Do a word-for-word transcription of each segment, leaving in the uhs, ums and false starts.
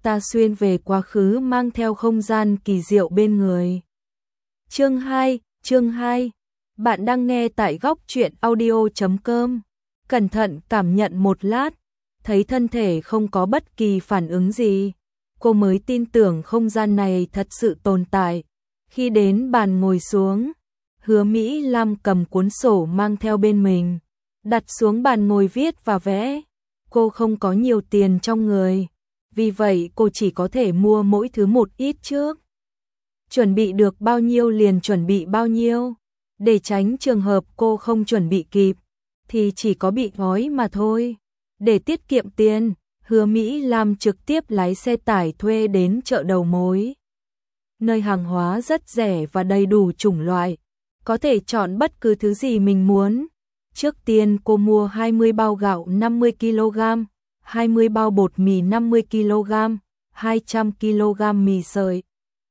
ta xuyên về quá khứ mang theo không gian kỳ diệu bên người. Chương hai, chương hai. Bạn đang nghe tại góc truyện audio chấm com. Cẩn thận cảm nhận một lát, thấy thân thể không có bất kỳ phản ứng gì. Cô mới tin tưởng không gian này thật sự tồn tại. Khi đến bàn ngồi xuống, Hứa Mỹ Lam cầm cuốn sổ mang theo bên mình, đặt xuống bàn ngồi viết và vẽ. Cô không có nhiều tiền trong người, vì vậy cô chỉ có thể mua mỗi thứ một ít trước. Chuẩn bị được bao nhiêu liền chuẩn bị bao nhiêu, để tránh trường hợp cô không chuẩn bị kịp, thì chỉ có bị gói mà thôi. Để tiết kiệm tiền, Hứa Mỹ Lam trực tiếp lái xe tải thuê đến chợ đầu mối. Nơi hàng hóa rất rẻ và đầy đủ chủng loại, có thể chọn bất cứ thứ gì mình muốn. Trước tiên cô mua hai mươi bao gạo năm mươi ki lô gam, hai mươi bao bột mì năm mươi ki lô gam, hai trăm ki lô gam mì sợi,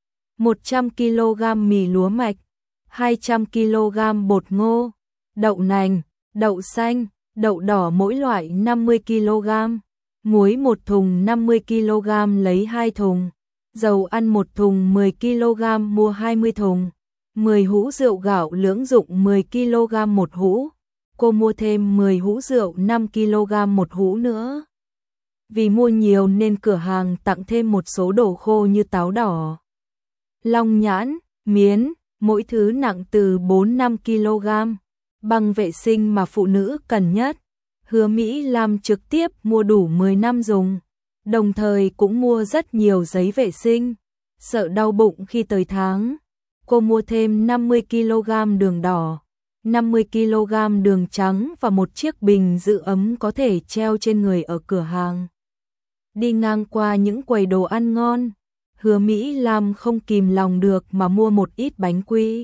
một trăm ki lô gam mì lúa mạch, hai trăm ki lô gam bột ngô, đậu nành, đậu xanh, đậu đỏ mỗi loại năm mươi ki lô gam, muối một thùng năm mươi ki lô gam lấy hai thùng, dầu ăn một thùng mười ki lô gam mua hai mươi thùng, mười hũ rượu gạo lưỡng dụng mười ki lô gam một hũ. Cô mua thêm mười hũ rượu năm ki lô gam một hũ nữa. Vì mua nhiều nên cửa hàng tặng thêm một số đồ khô như táo đỏ, long nhãn, miến, mỗi thứ nặng từ bốn đến năm ki lô gam. Băng vệ sinh mà phụ nữ cần nhất, Hứa Mỹ Lam trực tiếp mua đủ mười năm dùng, đồng thời cũng mua rất nhiều giấy vệ sinh. Sợ đau bụng khi tới tháng, cô mua thêm năm mươi ki lô gam đường đỏ, năm mươi ki lô gam đường trắng và một chiếc bình giữ ấm có thể treo trên người ở cửa hàng. Đi ngang qua những quầy đồ ăn ngon, Hứa Mỹ Lam không kìm lòng được mà mua một ít bánh quy.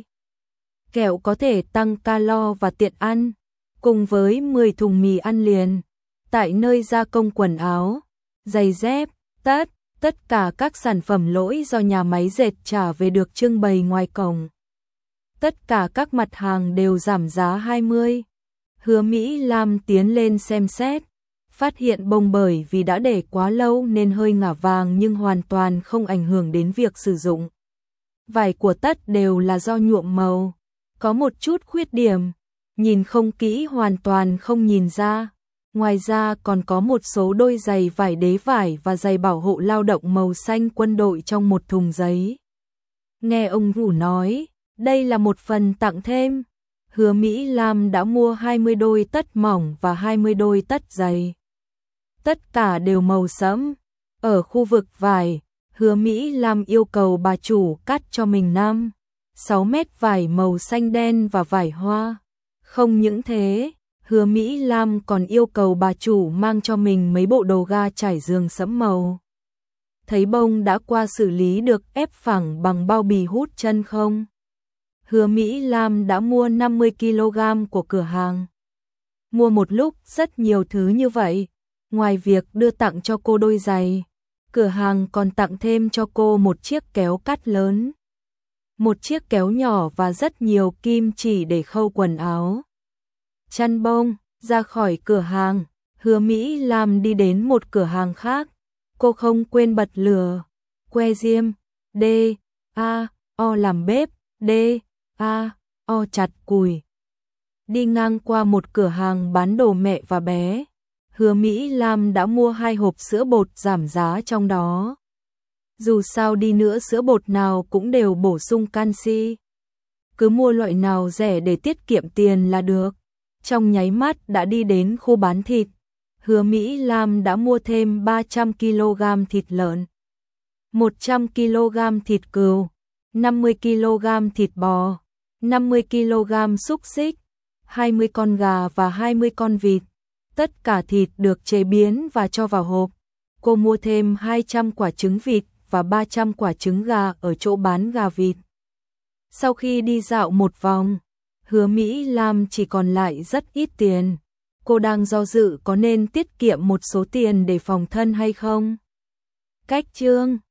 Kẹo có thể tăng calo và tiện ăn, cùng với mười thùng mì ăn liền. Tại nơi gia công quần áo, giày dép, tất, tất cả các sản phẩm lỗi do nhà máy dệt trả về được trưng bày ngoài cổng. Tất cả các mặt hàng đều giảm giá hai mươi. Hứa Mỹ Lam tiến lên xem xét, phát hiện bông bởi vì đã để quá lâu nên hơi ngả vàng nhưng hoàn toàn không ảnh hưởng đến việc sử dụng. Vải của tất đều là do nhuộm màu, có một chút khuyết điểm, nhìn không kỹ hoàn toàn không nhìn ra. Ngoài ra còn có một số đôi giày vải đế vải và giày bảo hộ lao động màu xanh quân đội trong một thùng giấy. Nghe ông chủ nói, đây là một phần tặng thêm. Hứa Mỹ Lam đã mua hai mươi đôi tất mỏng và hai mươi đôi tất dày. Tất cả đều màu sẫm. Ở khu vực vải, Hứa Mỹ Lam yêu cầu bà chủ cắt cho mình năm, sáu mét vải màu xanh đen và vải hoa. Không những thế, Hứa Mỹ Lam còn yêu cầu bà chủ mang cho mình mấy bộ đồ ga trải giường sẫm màu. Thấy bông đã qua xử lý được ép phẳng bằng bao bì hút chân không? Hứa Mỹ Lam đã mua năm mươi ki lô gam của cửa hàng. Mua một lúc rất nhiều thứ như vậy, ngoài việc đưa tặng cho cô đôi giày, cửa hàng còn tặng thêm cho cô một chiếc kéo cắt lớn, một chiếc kéo nhỏ và rất nhiều kim chỉ để khâu quần áo. Chăn bông, ra khỏi cửa hàng, Hứa Mỹ Lam đi đến một cửa hàng khác. Cô không quên bật lửa, que diêm, D, A, O làm bếp, D, A, O chặt củi. Đi ngang qua một cửa hàng bán đồ mẹ và bé, Hứa Mỹ Lam đã mua hai hộp sữa bột giảm giá trong đó. Dù sao đi nữa sữa bột nào cũng đều bổ sung canxi. Cứ mua loại nào rẻ để tiết kiệm tiền là được. Trong nháy mắt đã đi đến khu bán thịt. Hứa Mỹ Lam đã mua thêm ba trăm ki lô gam thịt lợn, một trăm ki lô gam thịt cừu, năm mươi ki lô gam thịt bò, năm mươi ki lô gam xúc xích, hai mươi con gà và hai mươi con vịt. Tất cả thịt được chế biến và cho vào hộp. Cô mua thêm hai trăm quả trứng vịt và ba trăm quả trứng gà ở chỗ bán gà vịt. Sau khi đi dạo một vòng, Hứa Mỹ Lam chỉ còn lại rất ít tiền. Cô đang do dự có nên tiết kiệm một số tiền để phòng thân hay không. Cách chương